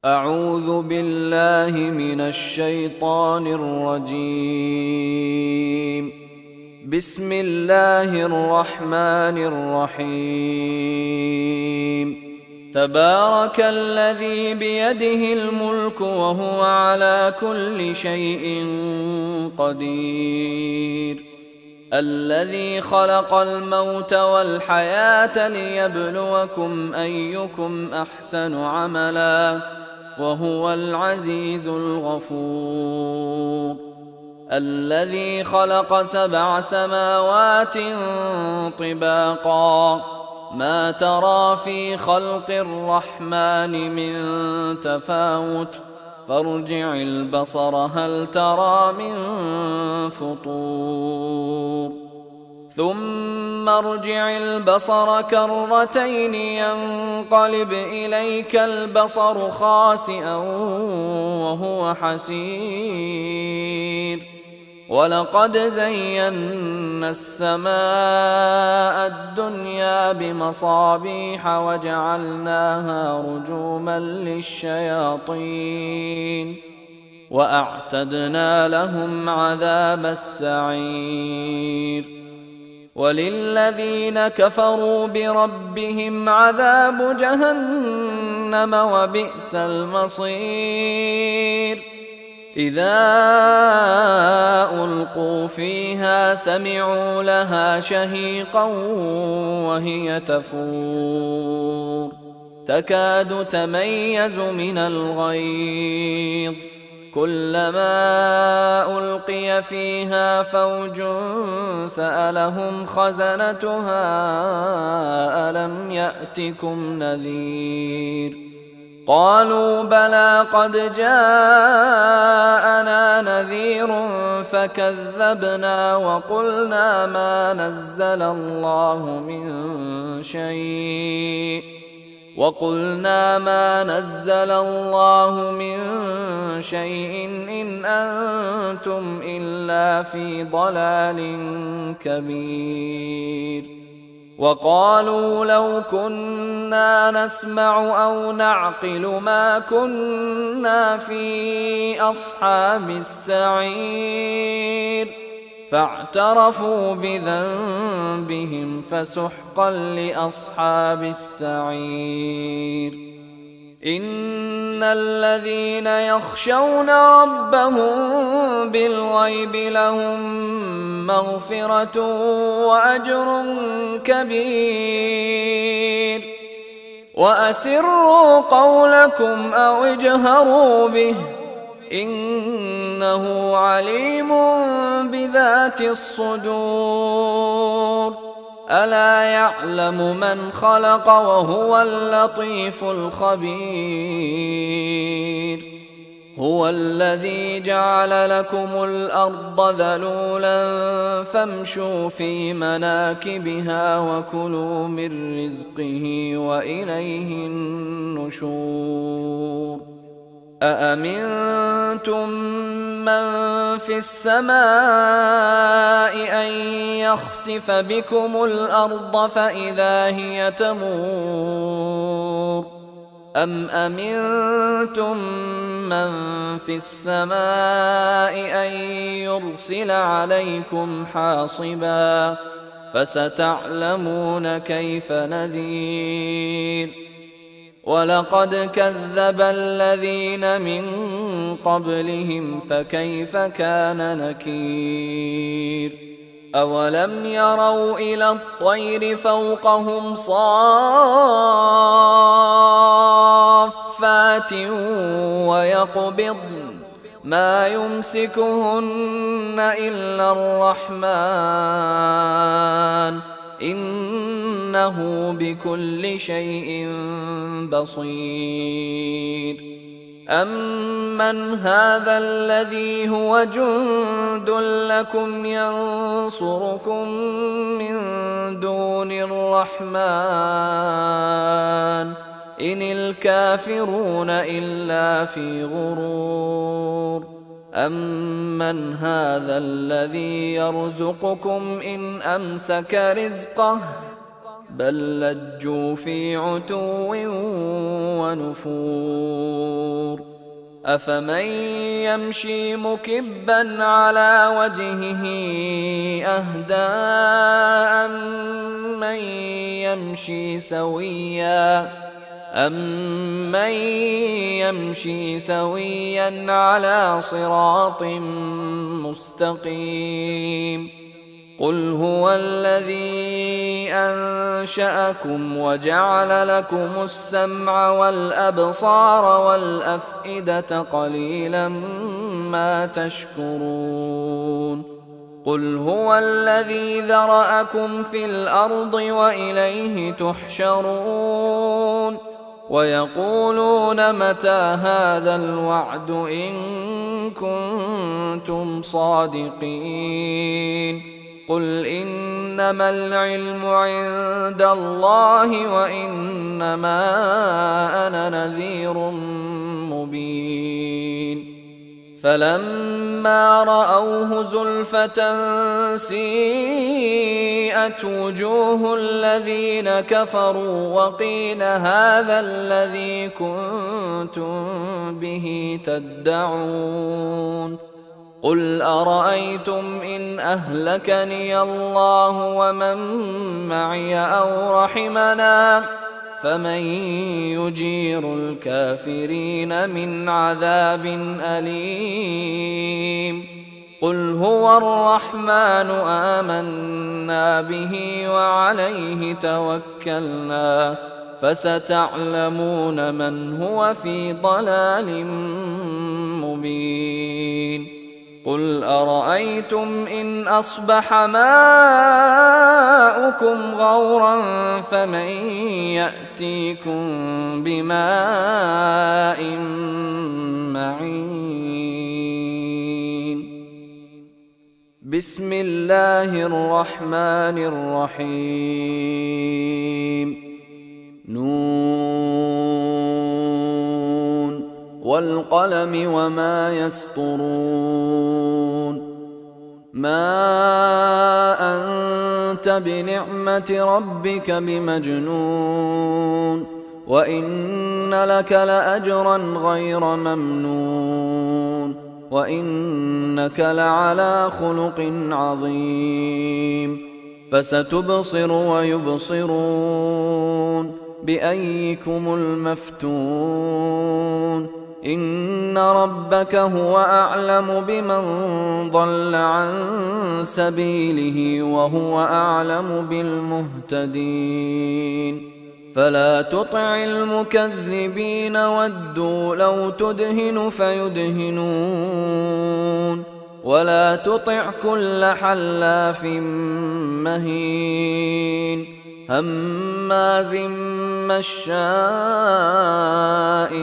أعوذ بالله من الشيطان الرجيم. بسم الله الرحمن الرحيم. تبارك الذي بيده الملك وهو على كل شيء قدير. الذي خلق الموت والحياة ليبلوكم أيكم أحسن عملا وهو العزيز الغفور. الذي خلق 7 سماوات طباقا ما ترى في خلق الرحمن من تفاوت فارجع البصر هل ترى من فطور ثم ارجع البصر كرتين ينقلب إليك البصر خاسئا وهو حسير. ولقد زينا السماء الدنيا بمصابيح وجعلناها رجوما للشياطين وأعتدنا لهم عذاب السعير. وللذين كفروا بربهم عذاب جهنم وبئس المصير. إذا ألقوا فيها سمعوا لها شهيقا وهي تفور تكاد تميز من الغيظ كلما ألقي فيها فوج سألهم خزنتها ألم يأتكم نذير قالوا بلى قد جاءنا نذير فكذبنا وقلنا ما نزل الله من شيء إن أنتم إلا في ضلال كبير. وقالوا لو كنا نسمع أو نعقل ما كنا في أصحاب السعير فاعترفوا بذنبهم فسحقا لأصحاب السعير. إن الذين يخشون ربهم بالغيب لهم مغفرة وأجر كبير. وأسروا قولكم أو اجهروا به إنه عليم بذات الصدور. ألا يعلم من خلق وهو اللطيف الخبير. هو الذي جعل لكم الأرض ذلولا فامشوا في مناكبها وكلوا من رزقه وإليه النشور. أأمنتم من في السماء أن يخسف بكم الأرض فإذا هي تمور أم أمنتم من في السماء أن يرسل عليكم حاصبا فستعلمون كيف نذير. ولقد كذب الذين من قبلهم فكيف كان نكير. أولم يروا إلى الطير فوقهم صافات ويقبضن ما يمسكهن إلا الرحمن إنه بكل شيء بصير. أمن هذا الذي هو جند لكم ينصركم من دون الرحمن إن الكافرون إلا في غرور. أمن هذا الذي يرزقكم إن أمسك رزقه بل لجوا في عتو ونفور أفمن يمشي مكبا على وجهه أهدى أمن يمشي سويا على صراط مستقيم قل هو الذي أنشأكم وجعل لكم السمع والأبصار والأفئدة قليلا ما تشكرون قل هو الذي ذرأكم في الأرض وإليه تحشرون ويقولون متى هذا الوعد إن كنتم صادقين قل إنما العلم عند الله وإنما أنا نذير مبين فلما رأوه زلفة سيئت وجوه الذين كفروا وقيل هذا الذي كنتم به تدعون قل أرأيتم إن أهلكني الله ومن معي أو رحمنا فمن يجير الكافرين من عذاب أليم قل هو الرحمن آمنا به وعليه توكلنا فستعلمون من هو في ضلال مبين قل أرأيتم إن أصبح ماؤكم غورا فمن يأتيكم بماء معين بسم الله الرحمن الرحيم نون والقلم وما يسطرون ما أنت بنعمة ربك بمجنون وإن لك لأجرا غير ممنون وإنك لعلى خلق عظيم فستبصر ويبصرون بأيكم المفتون إن ربك هو أعلم بمن ضل عن سبيله وهو أعلم بالمهتدين فلا تطع المكذبين ودوا لو تدهن فيدهنون ولا تطع كل حلاف مهين هماز مشاء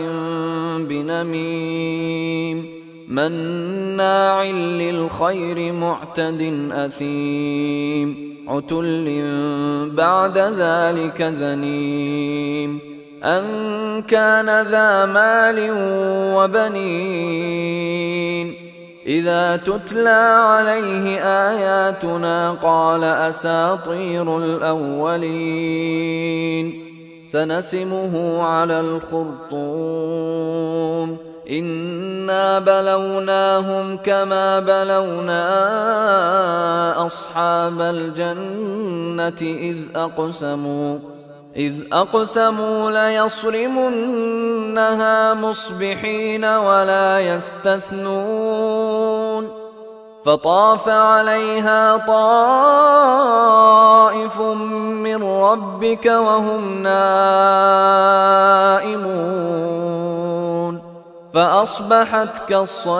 بنميم مناع للخير معتد أثيم عتل بعد ذلك زنيم أن كان ذا مال وبنين إذا تتلى عليه آياتنا قال أساطير الأولين سنسمه على الخرطوم إنا بلوناهم كما بلونا أصحاب الجنة إذ أقسموا ليصرمنها مصبحين ولا يستثنون فطاف عليها طائف من ربك وهم نائمون فأصبحت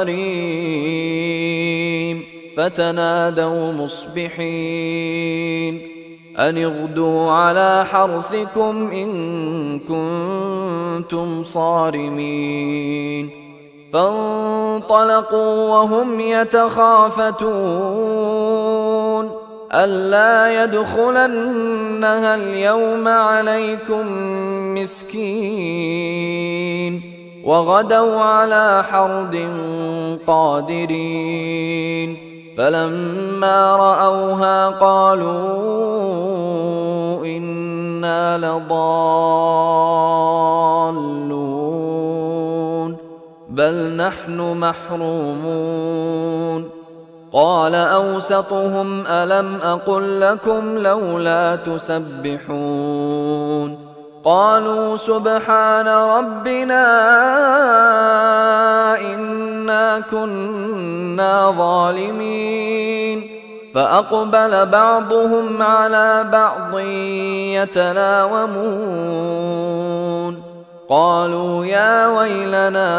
كالصريم فتنادوا مصبحين أن اغدوا على حرثكم إن كنتم صارمين فانطلقوا وهم يتخافتون ألا يدخلنها اليوم عليكم مسكين وغدوا على حرد قادرين فلما رأوها قالوا إنا لضالون بل نحن محرومون. قال أوسطهم ألم أقل لكم لولا تسبحون؟ قالوا سبحان ربنا إنا كنا ظالمين. فأقبل بعضهم على بعض يتلاومون قالوا يا ويلنا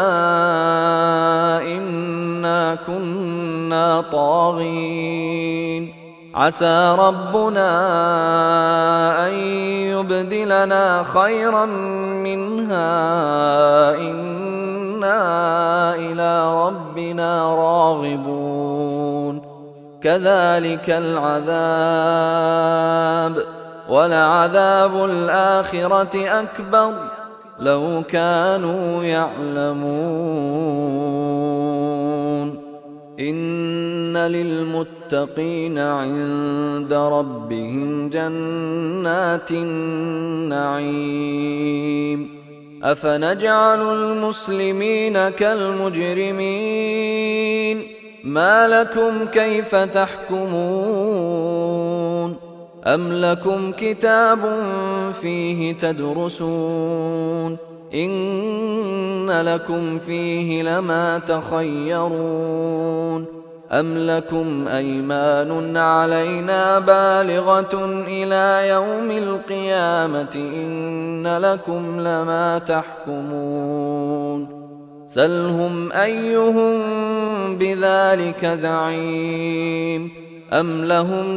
إنا كنا طاغين عسى ربنا أن يبدلنا خيرا منها إنا إلى ربنا راغبون. كذلك العذاب ولعذاب الآخرة أكبر لو كانوا يعلمون. إن للمتقين عند ربهم جنات النعيم. أفنجعل المسلمين كالمجرمين؟ ما لكم كيف تحكمون؟ أم لكم كتاب فيه تدرسون؟ إن لكم فيه لما تخيرون. أم لكم أيمان علينا بالغة إلى يوم القيامة إن لكم لما تحكمون. سلهم أيهم بذلك زعيم. أم لهم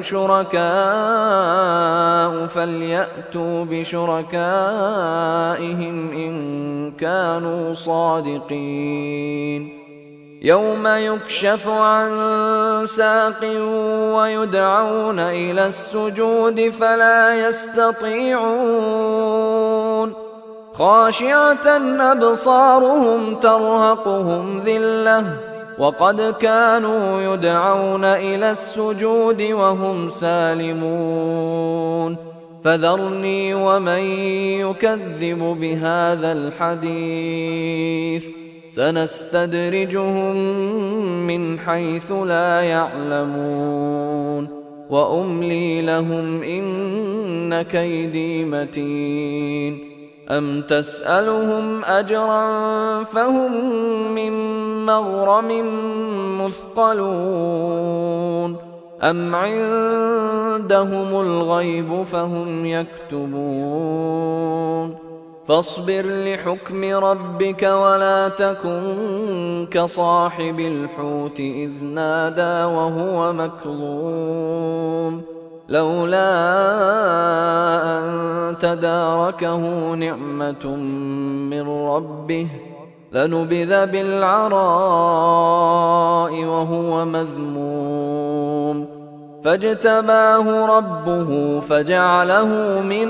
شركاء فليأتوا بشركائهم إن كانوا صادقين. يوم يكشف عن ساق ويدعون إلى السجود فلا يستطيعون خاشعة أبصارهم ترهقهم ذلة وقد كانوا يدعون إلى السجود وهم سالمون. فذرني ومن يكذب بهذا الحديث سنستدرجهم من حيث لا يعلمون وأملي لهم إن كيدي متين. أم تسألهم أجرا فهم من مغرم مثقلون أم عندهم الغيب فهم يكتبون. فاصبر لحكم ربك ولا تكن كصاحب الحوت إذ نادى وهو مكظوم لولا أن تداركه نعمة من ربه لنبذ بالعراء وهو مذموم. فاجتباه ربه فجعله من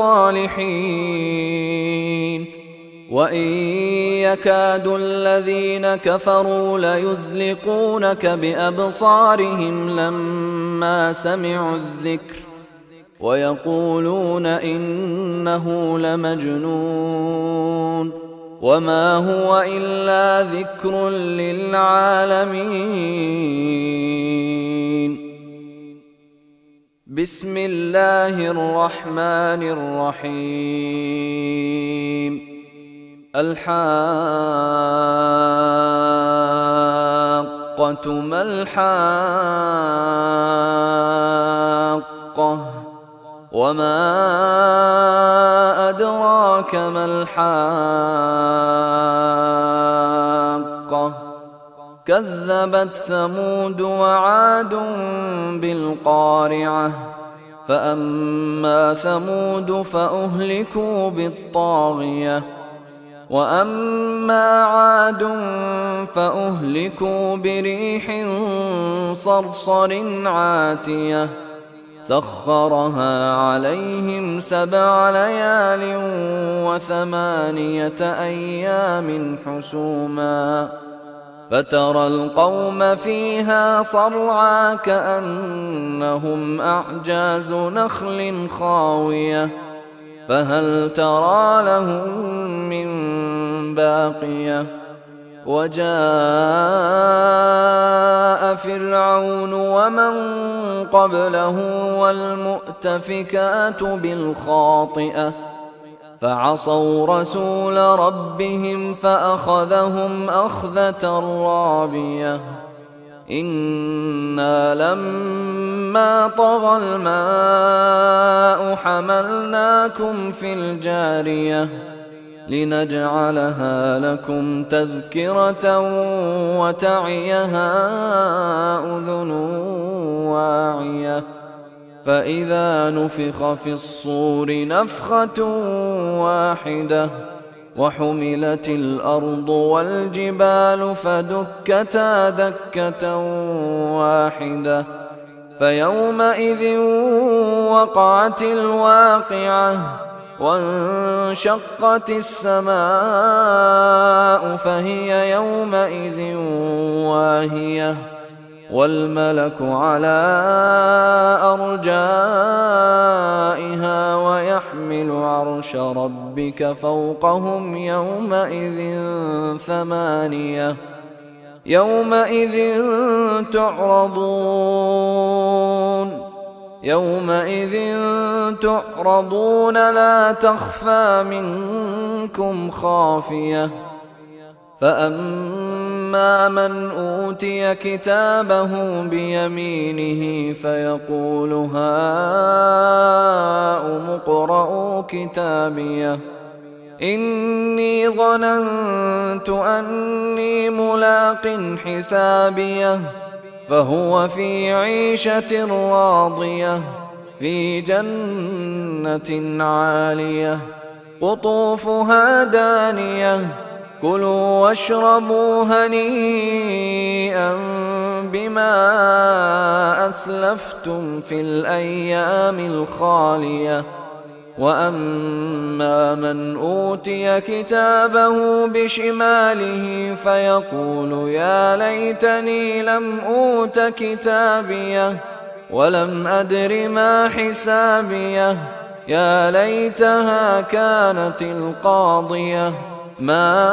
الصالحين. وإن يكاد الذين كفروا ليزلقونك بأبصارهم لما سمعوا الذكر ويقولون إنه لمجنون وما هو إلا ذكر للعالمين. بسم الله الرحمن الرحيم. الحاقة ما الحاقة وما أدراك ما الحاقة. كذبت ثمود وعاد بالقارعة فأما ثمود فأهلكوا بالطاغية وأما عاد فأهلكوا بريح صرصر عاتية سخرها عليهم 7 ليال و8 أيام حسوما فترى القوم فيها صرعى كأنهم أعجاز نخل خاوية فهل ترى لهم من باقية. وجاء فرعون ومن قبله والمؤتفكات بالخاطئة فعصوا رسول ربهم فأخذهم أخذة رابية إنا لما طغى الماء حملناكم في الجارية لنجعلها لكم تذكرة وتعيها أذن واعية فإذا نفخ في الصور نفخة واحدة وحملت الأرض والجبال فدكتا دكة واحدة فيومئذ وقعت الواقعة وانشقت السماء فهي يومئذ واهية والملك على أرجائها ويحمل عرش ربك فوقهم يومئذ ثمانية يومئذ تعرضون لا تخفى منكم خافية فأما من أوتي كتابه بيمينه فيقول هاؤم اقرءوا كتابيه إني ظننت أني ملاق حسابيه فهو في عيشة راضية في جنة عالية قطوفها دانية كلوا واشربوا هنيئا بما أسلفتم في الأيام الخالية وأما من أوتي كتابه بشماله فيقول يا ليتني لم أوت كتابيه ولم أدر ما حسابيه يا ليتها كانت القاضية ما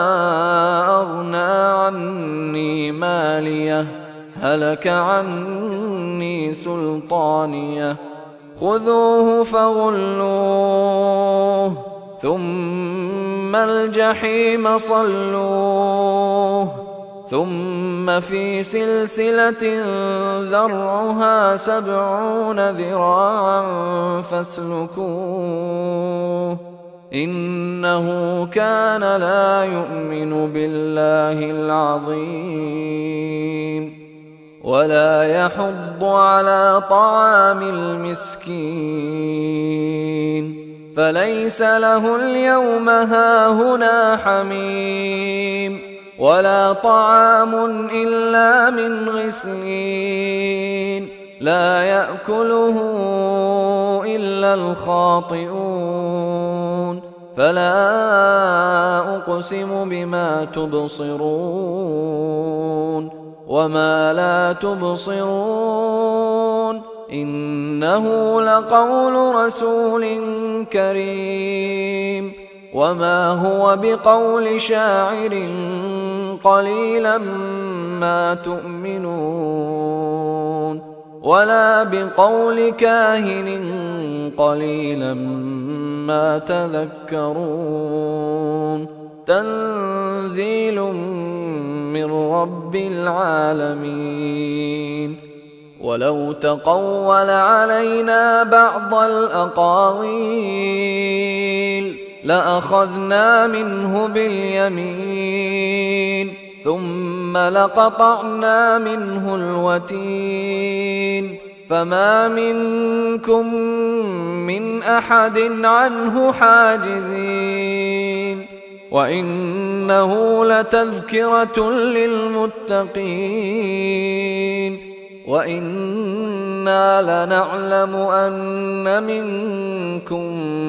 أغنى عني ماليه هلك عني سلطانيه خذوه فغلوه ثم الجحيم صلوه ثم في سلسلة ذرعها 70 ذراعا فاسلكوه إنه كان لا يؤمن بالله العظيم ولا يحض على طعام المسكين فليس له اليوم هاهنا حميم ولا طعام إلا من غسلين لا يأكله إلا الخاطئون فلا أقسم بما تبصرون وما لا تبصرون إنه لقول رسول كريم وما هو بقول شاعر قليلا ما تؤمنون ولا بقول كاهن قليلا ما تذكرون تنزيل من رب العالمين ولو تقول علينا بعض الأقاويل لأخذنا منه باليمين ثم لقطعنا منه الوتين فما منكم من أحد عنه حاجزين وإنه لتذكرة للمتقين وإنا لنعلم أن منكم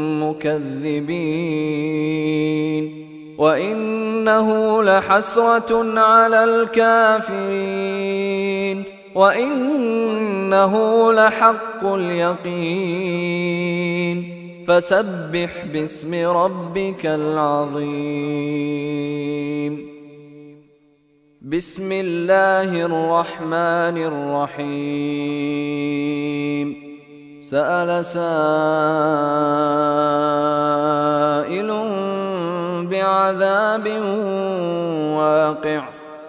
مكذبين وإنه لحسرة على الكافرين وإنه لحق اليقين فسبح باسم ربك العظيم بسم الله الرحمن الرحيم سأل سائل بعذاب واقع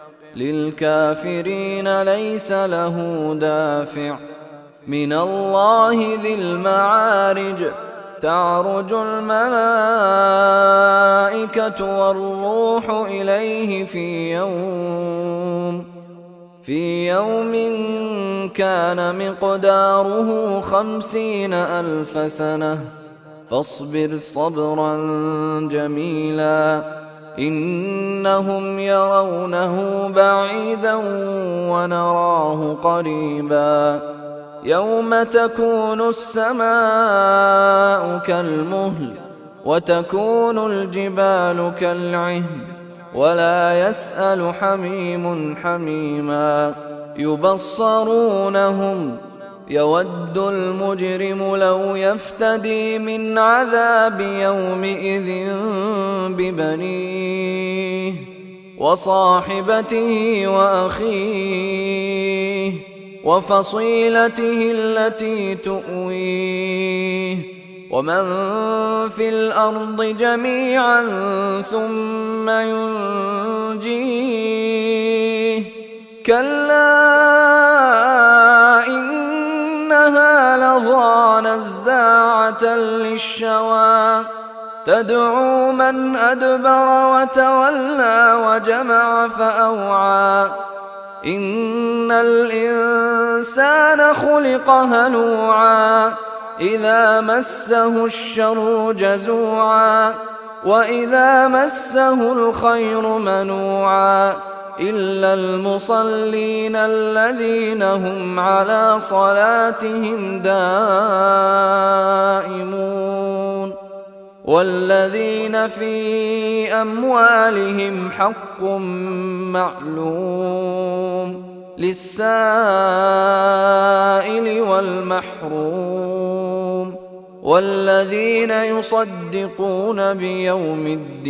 للكافرين ليس له دافع من الله ذي المعارج تعرج الملائكة والروح إليه في يوم كان مقداره 50,000 سنة فاصبر صبرا جميلا إنهم يرونه بعيدا ونراه قريبا يوم تكون السماء كالمهل وتكون الجبال كالعهن ولا يسأل حميم حميما يبصرونهم يود المجرم لو يفتدي من عذاب يومئذ ببنيه وصاحبته وأخيه وفصيلته التي تؤويه ومن في الأرض جميعا ثم ينجيه كلا إنها لظى نزاعة للشوى تدعو من أدبر وتولى وجمع فأوعى إن الإنسان خلق هلوعا إذا مسه الشر جزوعا وإذا مسه الخير منوعا إلا المصلين الذين هم على صلاتهم دائمون والذين في أموالهم حق معلوم للسائل والمحروم والذين يصدقون بيوم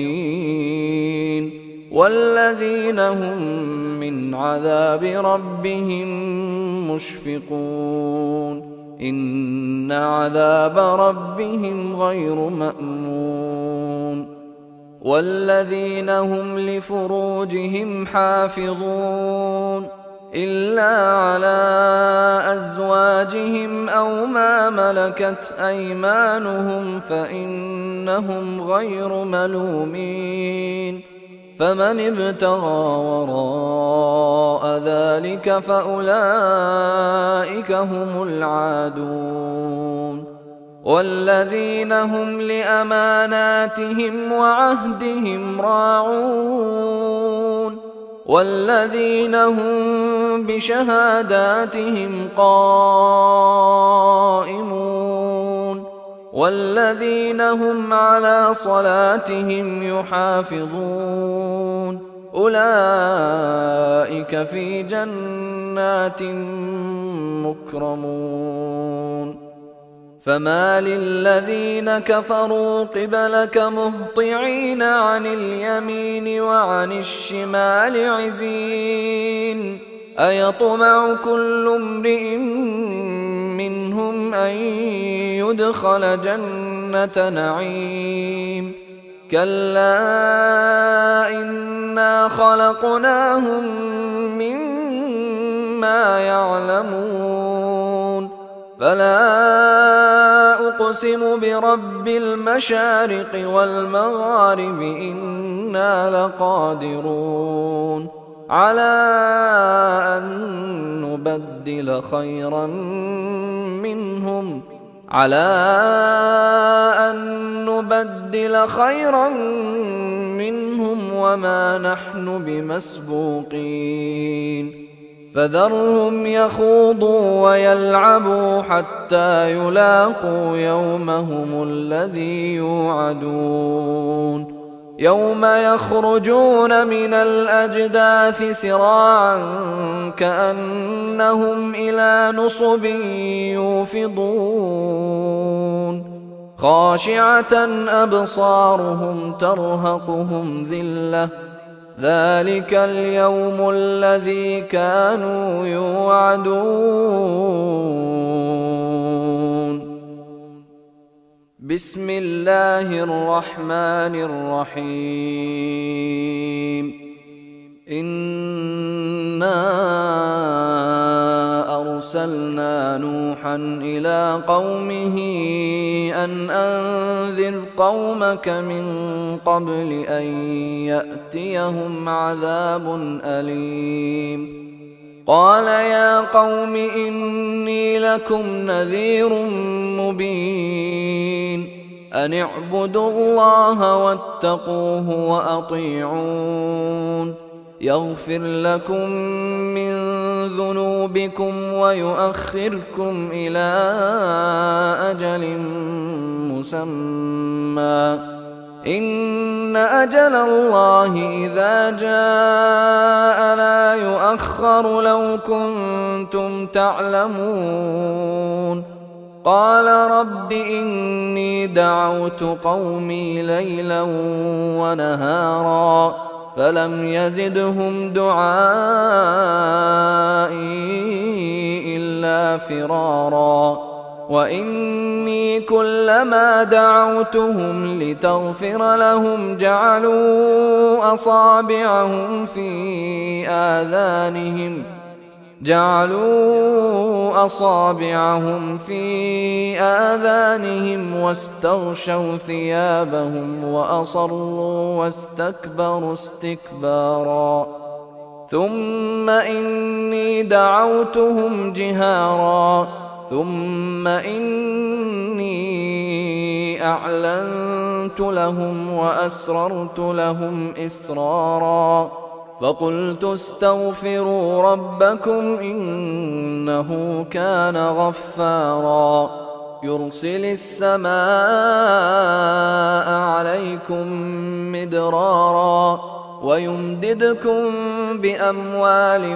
الدين والذين هم من عذاب ربهم مشفقون إن عذاب ربهم غير مأمون والذين هم لفروجهم حافظون إلا على أزواجهم أو ما ملكت أيمانهم فإنهم غير ملومين فمن ابتغى وراء ذلك فأولئك هم العادون والذين هم لأماناتهم وعهدهم راعون والذين هم بشهاداتهم قائمون والذين هم على صلاتهم يحافظون أولئك في جنات مكرمون فما للذين كفروا قبلك مهطعين عن اليمين وعن الشمال عزين أيطمع كل امرئ منهم أن يدخل جنة نعيم كلا إنا خلقناهم مما يعلمون فلا أقسم برب المشارق والمغارب إنا لقادرون على أن نبدل خيرا منهم وما نحن بمسبوقين فذرهم يخوضوا ويلعبوا حتى يلاقوا يومهم الذي يوعدون يوم يخرجون من الأجداث سراعا كأنهم إلى نصب يوفضون خاشعة أبصارهم ترهقهم ذلة ذلك اليوم الذي كانوا يوعدون. بسم الله الرحمن الرحيم. إنا أرسلنا نوحا إلى قومه أن أنذر قومك من قبل أن يأتيهم عذاب أليم. قال يا قوم إني لكم نذير مبين أن اعبدوا الله واتقوه وأطيعون يغفر لكم من ذنوبكم ويؤخركم إلى أجل مسمى إن أجل الله إذا جاء لا يؤخر لو كنتم تعلمون. قال رب إني دعوت قومي ليلا ونهارا فلم يزدهم دعائي إلا فرارا وإني كلما دعوتهم لتغفر لهم جعلوا أصابعهم في آذانهم واستغشوا ثيابهم وأصروا واستكبروا استكبارا. ثم إني دعوتهم جهارا ثم إني أعلنت لهم وأسررت لهم إسرارا فقلت استغفروا ربكم إنه كان غفارا يرسل السماء عليكم مدرارا ويمددكم بأموال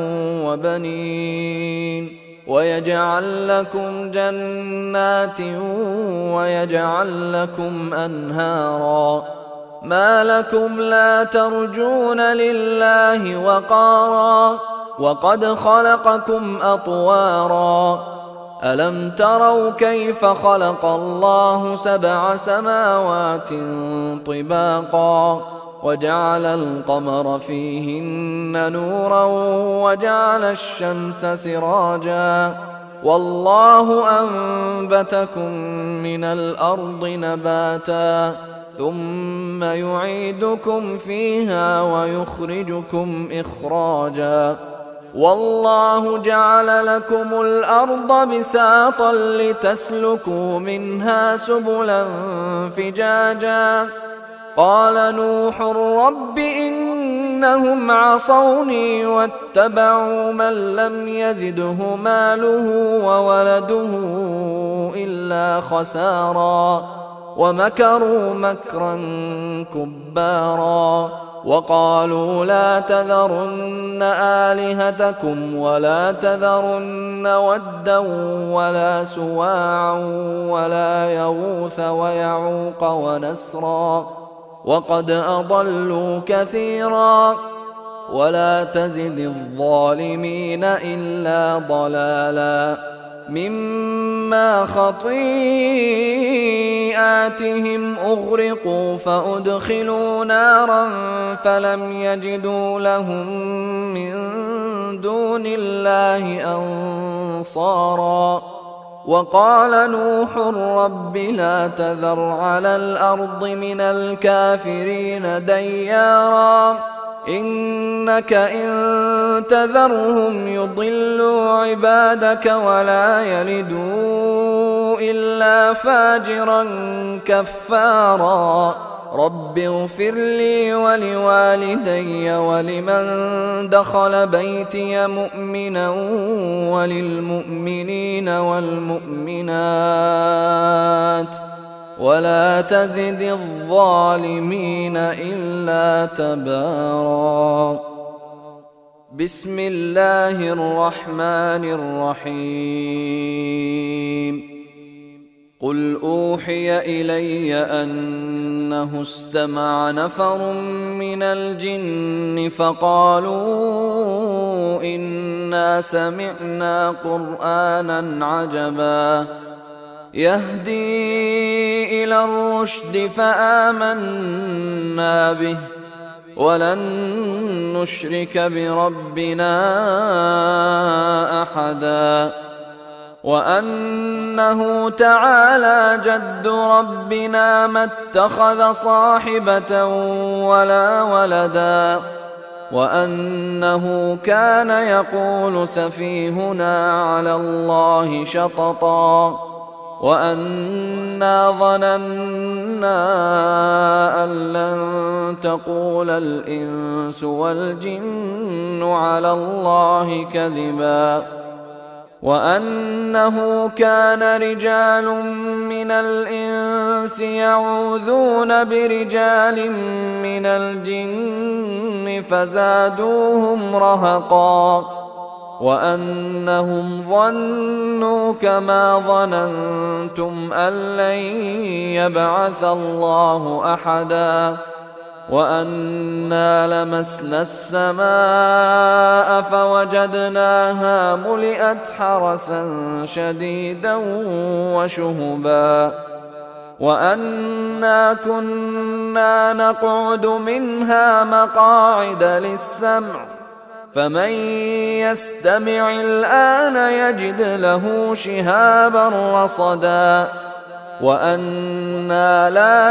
وبنين ويجعل لكم جنات ويجعل لكم أنهارا. ما لكم لا ترجون لله وقارا وقد خلقكم أطوارا. ألم تروا كيف خلق الله 7 سماوات طباقا وجعل القمر فيهن نورا وجعل الشمس سراجا والله أنبتكم من الأرض نباتا ثم يعيدكم فيها ويخرجكم إخراجا والله جعل لكم الأرض بساطا لتسلكوا منها سبلا فجاجا. قال نوح رب إنهم عصوني واتبعوا من لم يزده ماله وولده إلا خسارا ومكروا مكرا كبارا وقالوا لا تذرن آلهتكم ولا تذرن ودا ولا سواعا ولا يغوث ويعوق ونسرا وقد أضلوا كثيرا ولا تزد الظالمين إلا ضلالا مما خطيئاتهم أغرقوا فأدخلوا نارا فلم يجدوا لهم من دون الله أنصارا. وقال نوح رب لا تذر على الأرض من الكافرين ديارا إنك إن تذرهم يضلوا عبادك ولا يلدوا إلا فاجرا كفارا. رب اغفر لي ولوالدي ولمن دخل بيتي مؤمنا وللمؤمنين والمؤمنات ولا تزد الظالمين إلا تبارا. بسم الله الرحمن الرحيم. قل أوحي إلي أنه استمع نفر من الجن فقالوا إنا سمعنا قرآنا عجبا يهدي إلى الرشد فآمنا به ولن نشرك بربنا أحدا وأنه تعالى جد ربنا ما اتخذ صاحبة ولا ولدا وأنه كان يقول سفيهنا على الله شططا وأنا ظننا أن لن تقول الإنس والجن على الله كذبا وأنه كان رجال من الإنس يعوذون برجال من الجن فزادوهم رهقا وأنهم ظنوا كما ظننتم أن لن يبعث الله أحدا وأنا لمسنا السماء فوجدناها ملئت حرسا شديدا وشهبا وأنا كنا نقعد منها مقاعد للسمع فمن يستمع الآن يجد له شهابا رصدا وأنا لا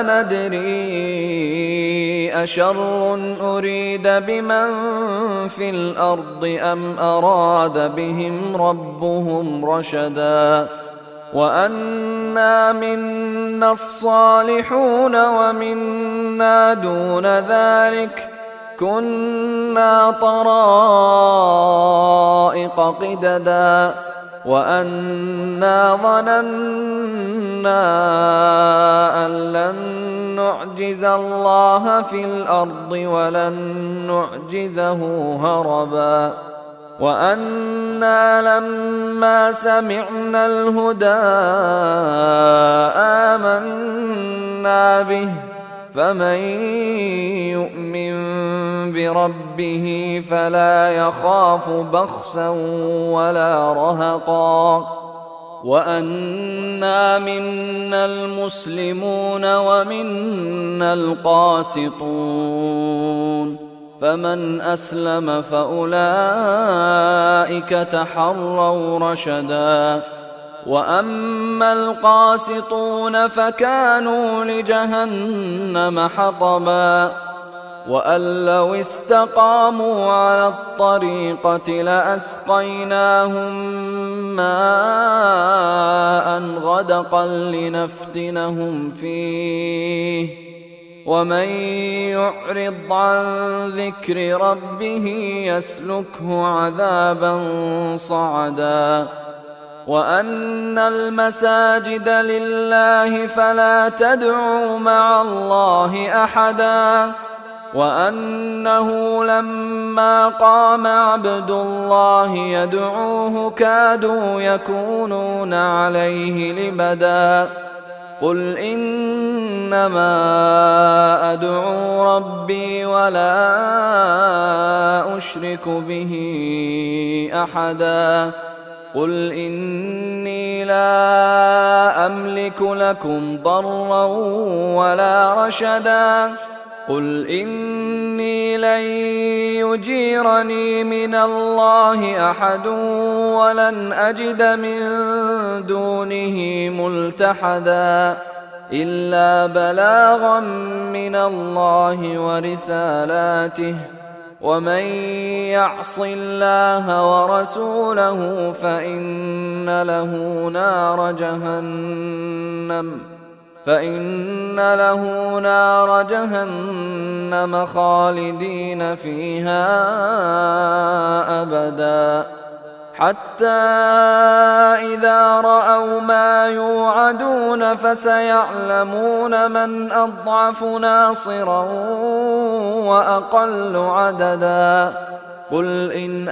ندري أشر أريد بمن في الأرض أم أراد بهم ربهم رشدا وأنا منا الصالحون ومنا دون ذلك كنا طرائق قددا وأنا ظننا أن لن نعجز الله في الأرض ولن نعجزه هربا وأنا لما سمعنا الهدى آمنا به فمن يؤمن بربه فلا يخاف بخسا ولا رهقا وأنا منا المسلمون ومنا القاسطون فمن أسلم فأولئك تحروا رشدا وأما القاسطون فكانوا لجهنم حطبا وأن لو استقاموا على الطريقة لأسقيناهم ماء غدقا لنفتنهم فيه ومن يعرض عن ذكر ربه يسلكه عذابا صعدا وأن المساجد لله فلا تدعوا مع الله أحدا وأنه لما قام عبد الله يدعوه كادوا يكونون عليه لبدا قل إنما أدعو ربي ولا أشرك به أحدا قل إني لا أملك لكم ضرا ولا رشدا قل إني لن يجيرني من الله أحد ولن أجد من دونه ملتحدا إلا بلاغا من الله ورسالاته ومن يعص الله ورسوله فإن له نار جهنم خالدين فيها أبدا حتى إذا رأوا ما يوعدون فسيعلمون من أضعف ناصرا وأقل عددا قل إن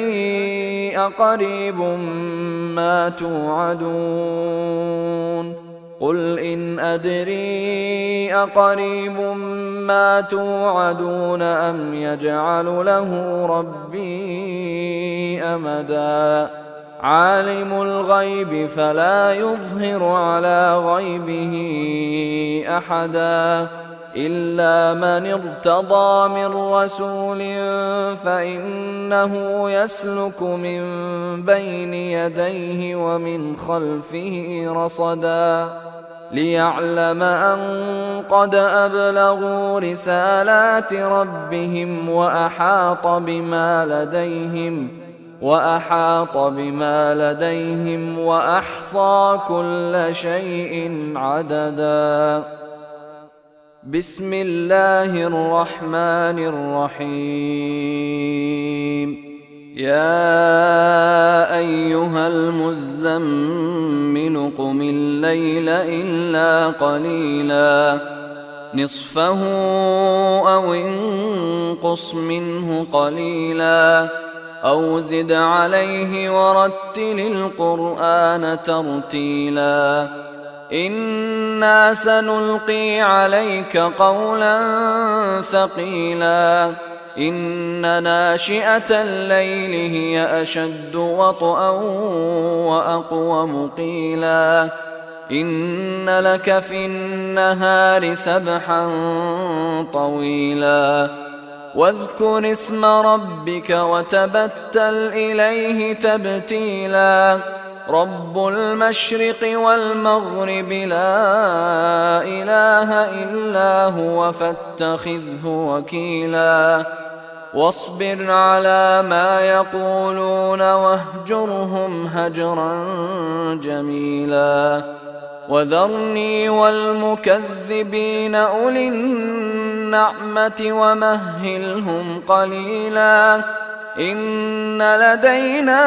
أدري أقريب ما توعدون قل إن أدري أقريب ما توعدون أم يجعل له ربي أمدا عالم الغيب فلا يظهر على غيبه أحدا إلا من ارتضى من رسول فإنه يسلك من بين يديه ومن خلفه رصدا ليعلم أن قد أبلغوا رسالات ربهم وأحاط بما لديهم وأحصى كل شيء عددا. بسم الله الرحمن الرحيم. يا أيها المزمل قم الليل إلا قليلا نصفه أو انقص منه قليلا أو زد عليه ورتل القرآن ترتيلا إنا سنلقي عليك قولا ثقيلا إن ناشئة الليل هي أشد وطئا وأقوم قيلا إن لك في النهار سبحا طويلا واذكر اسم ربك وتبتل إليه تبتيلا رب المشرق والمغرب لا إله إلا هو فاتخذه وكيلا واصبر على ما يقولون واهجرهم هجرا جميلا وذرني والمكذبين أولي النعمة ومهلهم قليلا إن لدينا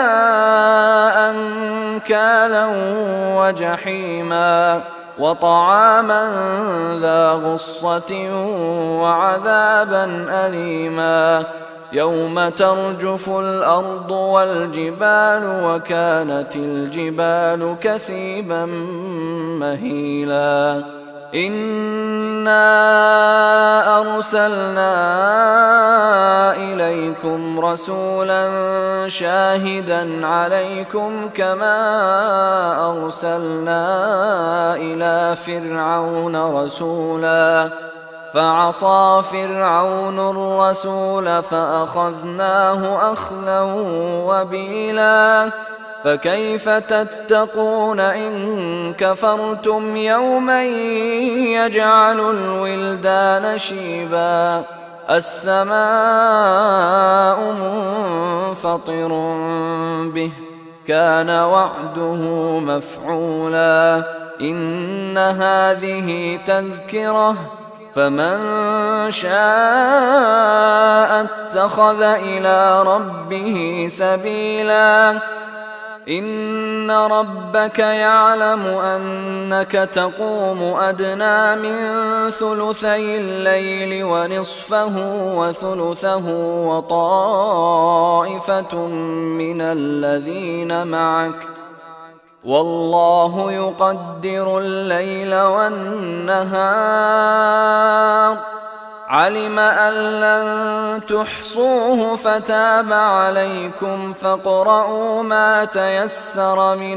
أنكالا وجحيما وطعاما ذا غصة وعذابا أليما يوم ترجف الأرض والجبال وكانت الجبال كثيبا مهيلا إنا أرسلنا إليكم رسولا شاهدا عليكم كما أرسلنا إلى فرعون رسولا فعصى فرعون الرسول فأخذناه أخذا وبيلا فكيف تتقون إن كفرتم يوما يجعل الولدان شيبا السماء منفطر به كان وعده مفعولا إن هذه تذكرة فمن شاء اتخذ إلى ربه سبيلا إن ربك يعلم أنك تقوم أدنى من ثلثي الليل ونصفه وثلثه وطائفة من الذين معك والله يقدر الليل والنهار علم أن لن تحصوه فتاب عليكم فاقرؤوا ما تيسر من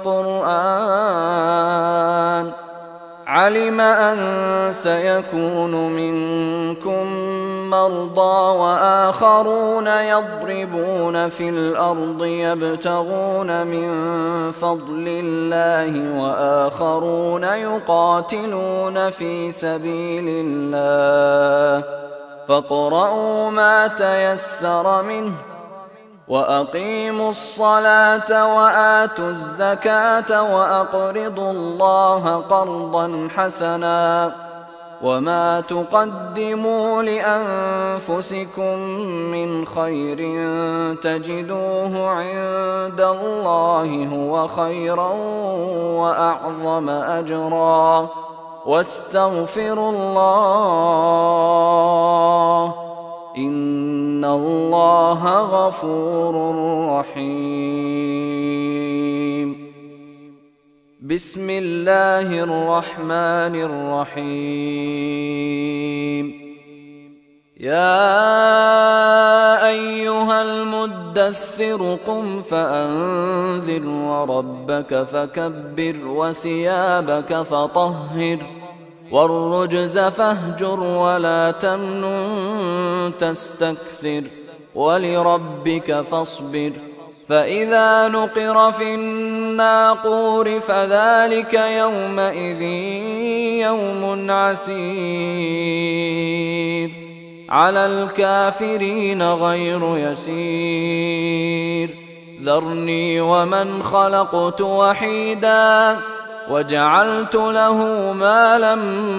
القرآن علم أن سيكون منكم مرضى وآخرون يضربون في الأرض يبتغون من فضل الله وآخرون يقاتلون في سبيل الله فاقرؤوا ما تيسر منه وأقيموا الصلاة وآتوا الزكاة وأقرضوا الله قرضا حسنا وما تقدموا لأنفسكم من خير تجدوه عند الله هو خيرا وأعظم أجرا واستغفروا الله إن الله غفور رحيم بسم الله الرحمن الرحيم يا أيها المدثر قم فأنذر وربك فكبر وثيابك فطهر والرجز فاهجر ولا تمنن تستكثر ولربك فاصبر فإذا نقر في الناقور فذلك يومئذ يوم عسير على الكافرين غير يسير ذرني ومن خلقت وحيدا وجعلت له مالا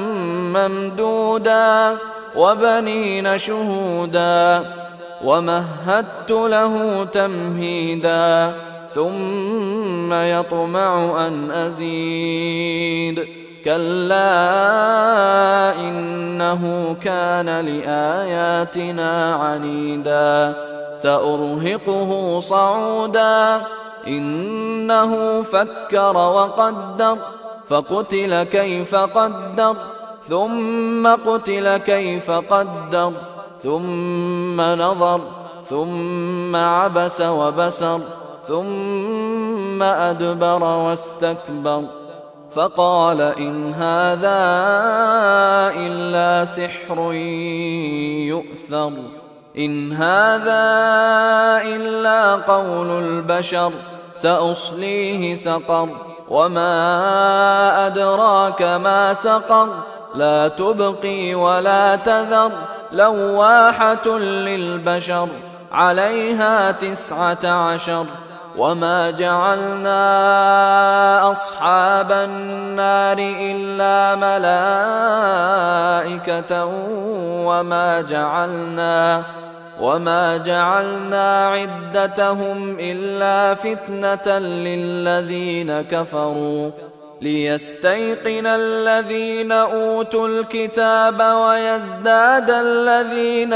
ممدودا وبنين شهودا ومهدت له تمهيدا ثم يطمع أن أزيد كلا إنه كان لآياتنا عنيدا سأرهقه صعودا إنه فكر وقدر فقتل كيف قدر ثم قتل كيف قدر ثم نظر ثم عبس وبسر ثم أدبر واستكبر فقال إن هذا إلا سحر يؤثر إن هذا إلا قول البشر سأصليه سقر وما أدراك ما سقر لا تبقي ولا تذر لواحة للبشر عليها 19 وما جعلنا أصحاب النار إلا ملائكة وما جعلنا عدتهم إلا فتنة للذين كفروا ليستيقن الذين أوتوا الكتاب ويزداد الذين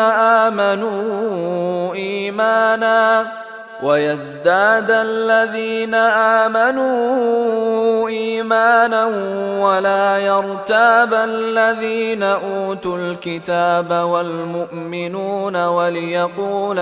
آمنوا إيمانا ولا يرتاب الذين أوتوا الكتاب والمؤمنون وليقول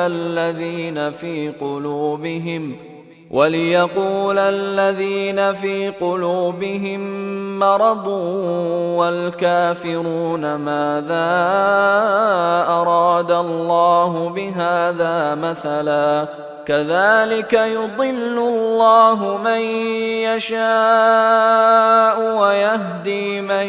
الذين في قلوبهم مرض والكافرون ماذا أراد الله بهذا مثلا كذلك يضل الله من يشاء ويهدي من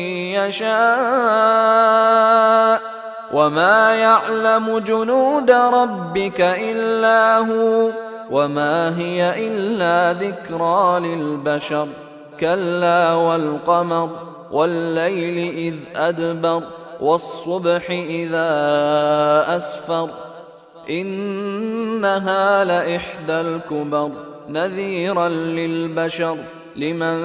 يشاء وما يعلم جنود ربك إلا هو وما هي إلا ذكرى للبشر كلا والقمر والليل إذ أدبر والصبح إذا أسفر إنها لإحدى الكبر نذيرا للبشر لمن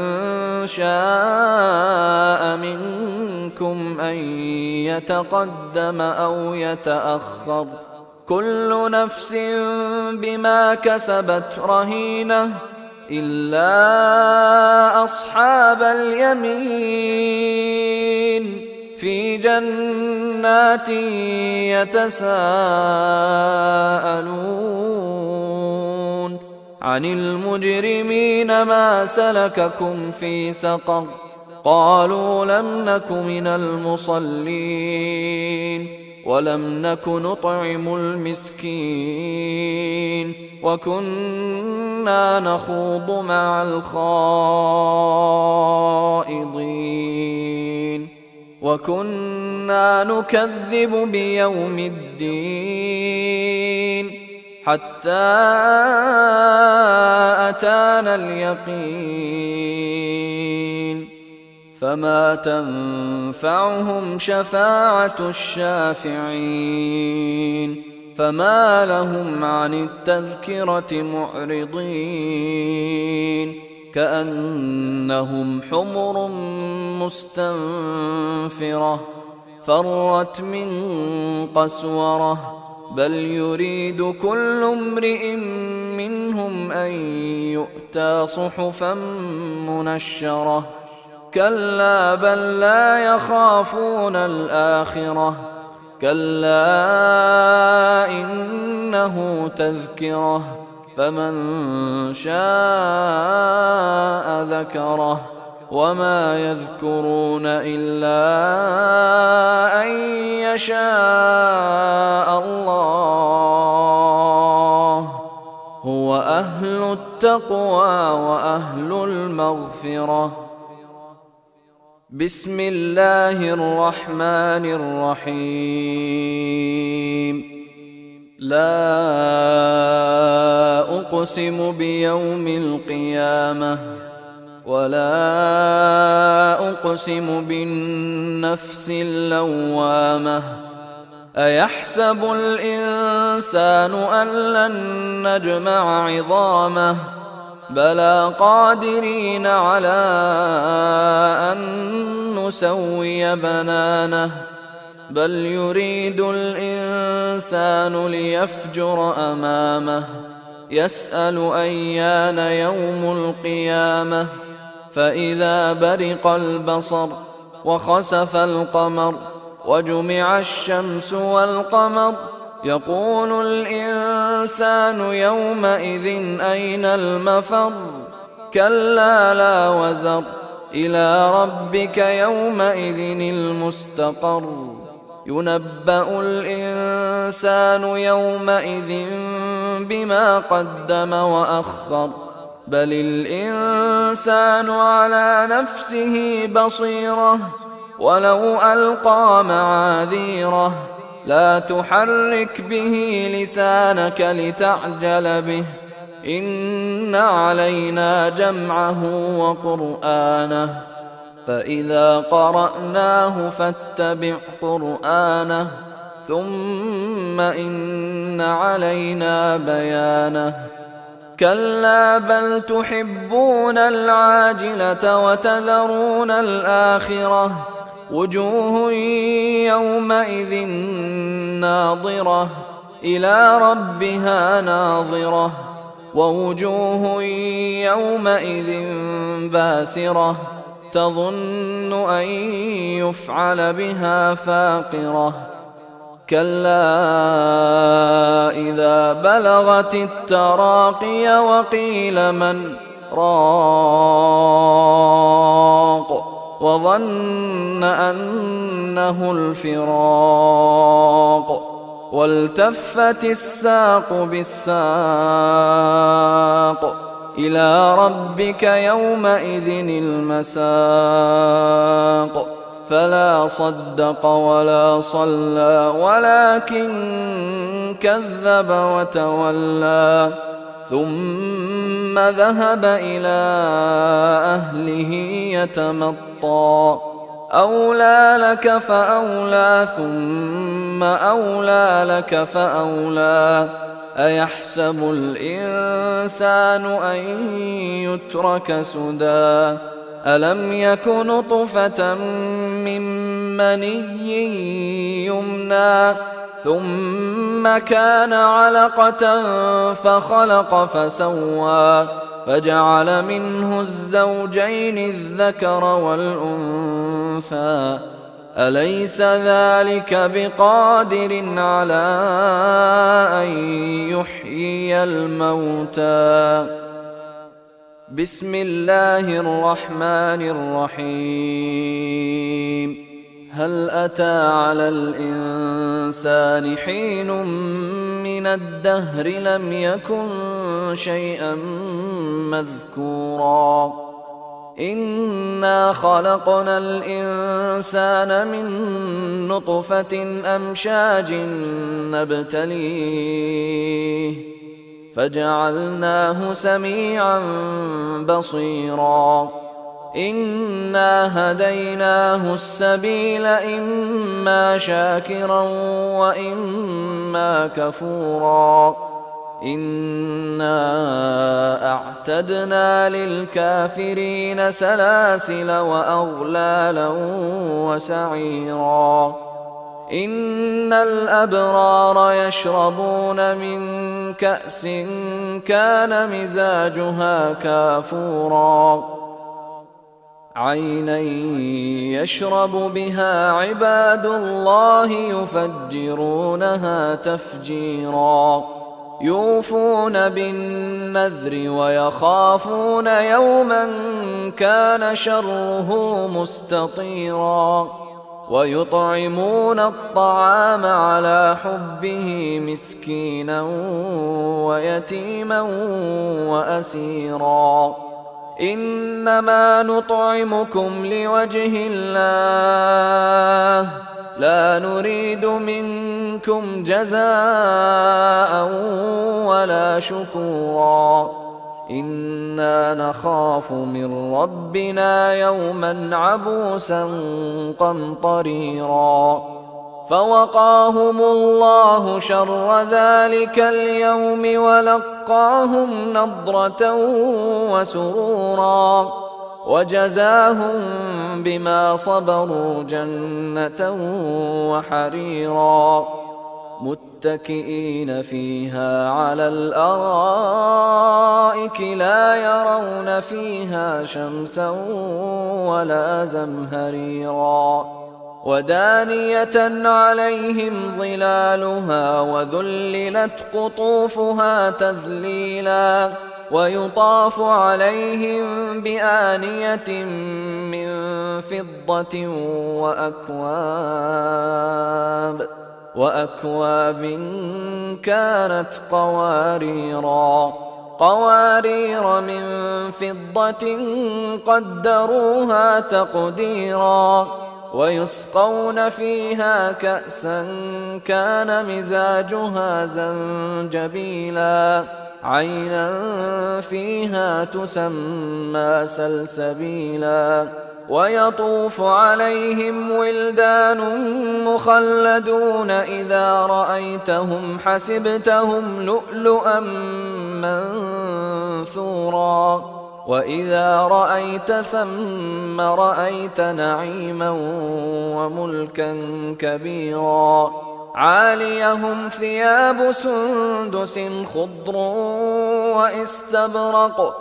شاء منكم أن يتقدم أو يتأخر كل نفس بما كسبت رهينة إلا أصحاب اليمين في جنات يتساءلون عن المجرمين ما سلككم في سقر قالوا لم نك من المصلين ولم نك نطعم المسكين وكنا نخوض مع الخائضين وكنا نكذب بيوم الدين حتى أتانا اليقين فما تنفعهم شفاعة الشافعين فما لهم عن التذكرة معرضين كأنهم حمر مستنفرة فرت من قسورة بل يريد كل امرئ منهم أن يؤتى صحفا منشرة كلا بل لا يخافون الآخرة كلا إنه تذكرة فمن شاء ذكره وما يذكرون إلا أن يشاء الله هو أهل التقوى وأهل المغفرة. بسم الله الرحمن الرحيم. لا أقسم بيوم القيامة ولا أقسم بالنفس اللوامة أيحسب الإنسان أن لن نجمع عظامه بلى قادرين على أن نسوي بنانه بل يريد الإنسان ليفجر أمامه يسأل أيان يوم القيامة فإذا برق البصر وخسف القمر وجمع الشمس والقمر يقول الإنسان يومئذ أين المفر كلا لا وزر إلى ربك يومئذ المستقر ينبأ الإنسان يومئذ بما قدم وأخر بل الإنسان على نفسه بصيرة ولو ألقى معاذيره لا تحرك به لسانك لتعجل به إن علينا جمعه وقرآنه فإذا قرأناه فاتبع قرآنه ثم إن علينا بيانه كلا بل تحبون العاجلة وتذرون الآخرة وجوه يومئذ ناظرة إلى ربها ناظرة ووجوه يومئذ باسرة تظن أن يفعل بها فاقرة كلا إذا بلغت التراقي وقيل من راق وظن أنه الفراق والتفت الساق بالساق إلى ربك يومئذ المساق فلا صدق ولا صلى ولكن كذب وتولى ثم ذهب إلى أهله يتمطى أولى لك فأولى ثم أولى لك فأولى أيحسب الإنسان أن يترك سدى ألم يك نطفة من مني يمنى ثم كان علقة فخلق فسوى فجعل منه الزوجين الذكر والأنثى أليس ذلك بقادر على أن يحيي الموتى. بسم الله الرحمن الرحيم. هل أتى على الإنسان حين من الدهر لم يكن شيئا مذكورا إنا خلقنا الإنسان من نطفة أمشاج نبتليه فجعلناه سميعا بصيرا إنا هديناه السبيل إما شاكرا وإما كفورا إنا أعتدنا للكافرين سلاسل وأغلالا وسعيرا إن الأبرار يشربون من كأس كان مزاجها كافورا عينا يشرب بها عباد الله يفجرونها تفجيرا يوفون بالنذر ويخافون يوما كان شره مستطيرا ويطعمون الطعام على حبه مسكينا ويتيما وأسيرا إنما نطعمكم لوجه الله لا نريد منكم جزاء ولا شكورا إنا نخاف من ربنا يوما عبوسا قمطريرا فوقاهم الله شر ذلك اليوم ولقاهم نضرة وسرورا وجزاهم بما صبروا جنة وحريرا متكئين فيها على الأرائك لا يرون فيها شمسا ولا زمهريرا ودانية عليهم ظلالها وذللت قطوفها تذليلا ويطاف عليهم بآنية من فضة وأكواب كانت قوارير من فضة قدروها تقديرا ويسقون فيها كأسا كان مزاجها زنجبيلا عينا فيها تسمى سلسبيلا ويطوف عليهم ولدان مخلدون إذا رأيتهم حسبتهم لؤلؤا منثورا وإذا رأيت ثم رأيت نعيما وملكا كبيرا عاليهم ثياب سندس خضر واستبرق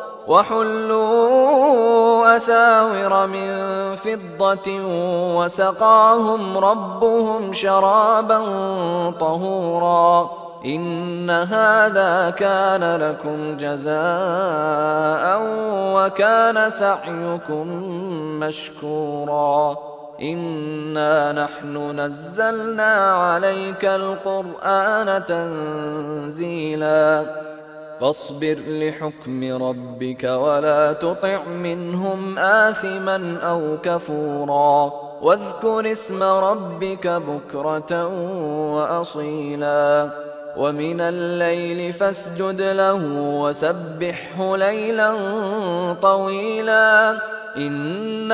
وحلوا أساور من فضة وسقاهم ربهم شرابا طهورا إن هذا كان لكم جزاء وكان سعيكم مشكورا إنا نحن نزلنا عليك القرآن تنزيلا فاصبر لحكم ربك ولا تطع منهم آثما أو كفورا واذكر اسم ربك بكرة وأصيلا ومن الليل فاسجد له وسبحه ليلا طويلا إن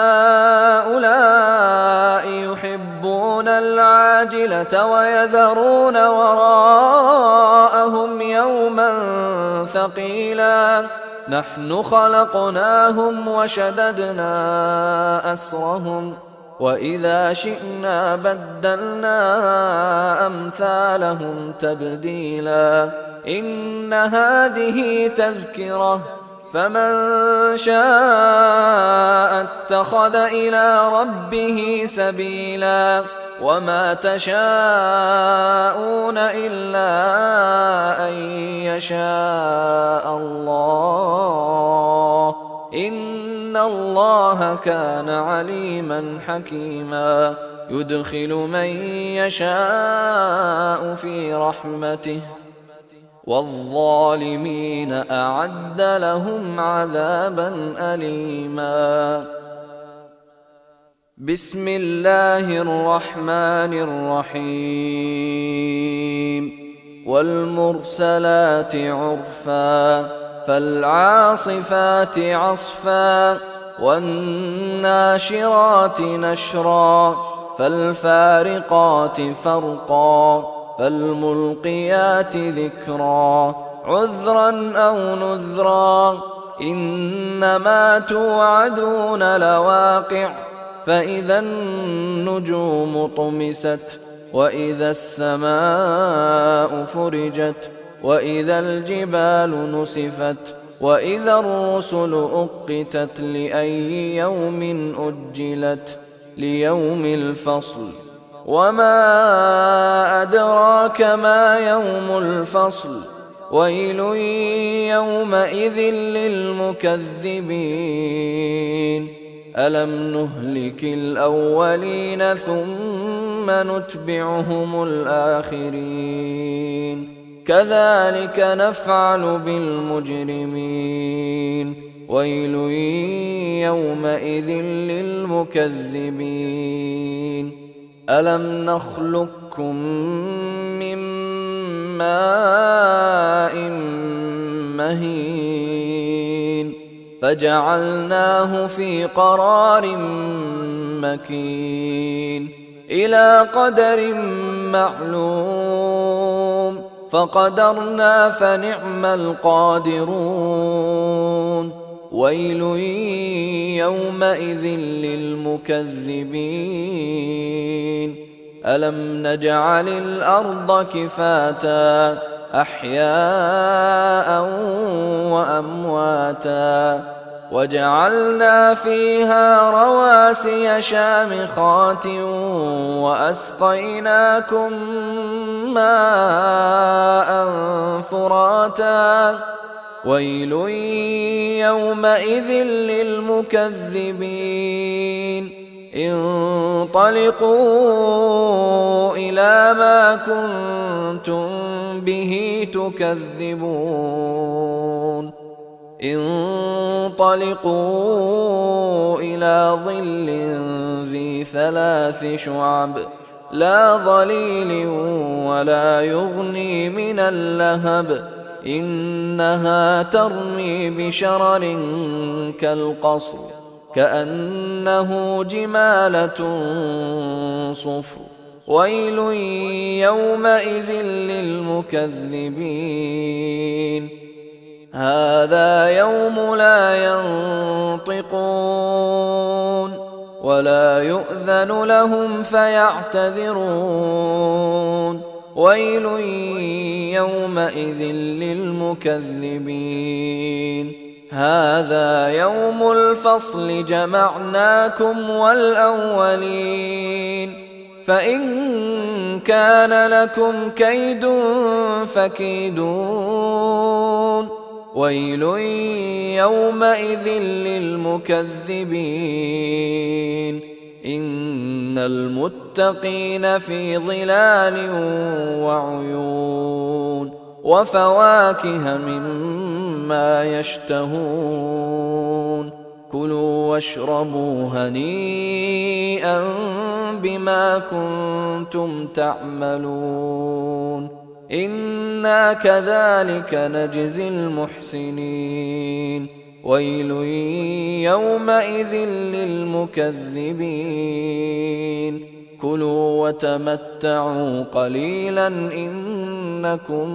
هؤلاء يحبون العاجلة ويذرون وراءهم يوما ثقيلا نحن خلقناهم وشددنا أسرهم وإذا شئنا بدلنا أمثالهم تبديلا إن هذه تذكرة فمن شاء اتخذ إلى ربه سبيلا وما تشاءون إلا أن يشاء الله إن الله كان عليما حكيما يدخل من يشاء في رحمته والظالمين أعد لهم عذابا أليما بسم الله الرحمن الرحيم والمرسلات عرفا فالعاصفات عصفا والناشرات نشرا فالفارقات فرقا فالملقيات ذكرا عذرا أو نذرا إنما توعدون لواقع فإذا النجوم طمست وإذا السماء فرجت وإذا الجبال نسفت وإذا الرسل أقتت لأي يوم أجلت ليوم الفصل وما أدراك ما يوم الفصل ويل يومئذ للمكذبين ألم نهلك الأولين ثم نتبعهم الآخرين كذلك نفعل بالمجرمين ويل يومئذ للمكذبين ألم نخلقكم من ماء مهين فجعلناه في قرار مكين إلى قدر معلوم فقدرنا فنعم القادرون ويل يومئذ للمكذبين ألم نجعل الأرض كفاتا أحياء وأمواتا وجعلنا فيها رواسي شامخات وأسقيناكم ماء فراتا ويل يومئذ للمكذبين انطلقوا إلى ما كنتم به تكذبون انطلقوا إلى ظل ذي 3 شعب لا ظليل ولا يغني من اللهب إنها ترمي بشرر كالقصر كأنه جمالة صفر ويل يومئذ للمكذبين هذا يوم لا ينطقون ولا يؤذن لهم فيعتذرون ويل يومئذ للمكذبين هذا يوم الفصل جمعناكم والأولين فإن كان لكم كيد فكيدون ويل يومئذ للمكذبين إن المتقين في ظلال وعيون وفواكه مما يشتهون كلوا واشربوا هنيئا بما كنتم تعملون إنا كذلك نجزي المحسنين ويل يومئذ للمكذبين كلوا وتمتعوا قليلا إنكم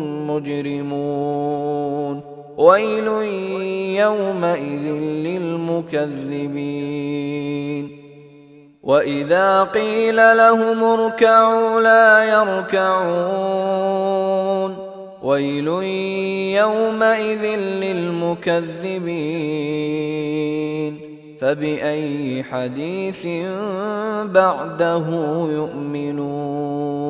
مجرمون ويل يومئذ للمكذبين وإذا قيل لهم اركعوا لا يركعون ويل يومئذ للمكذبين فبأي حديث بعده يؤمنون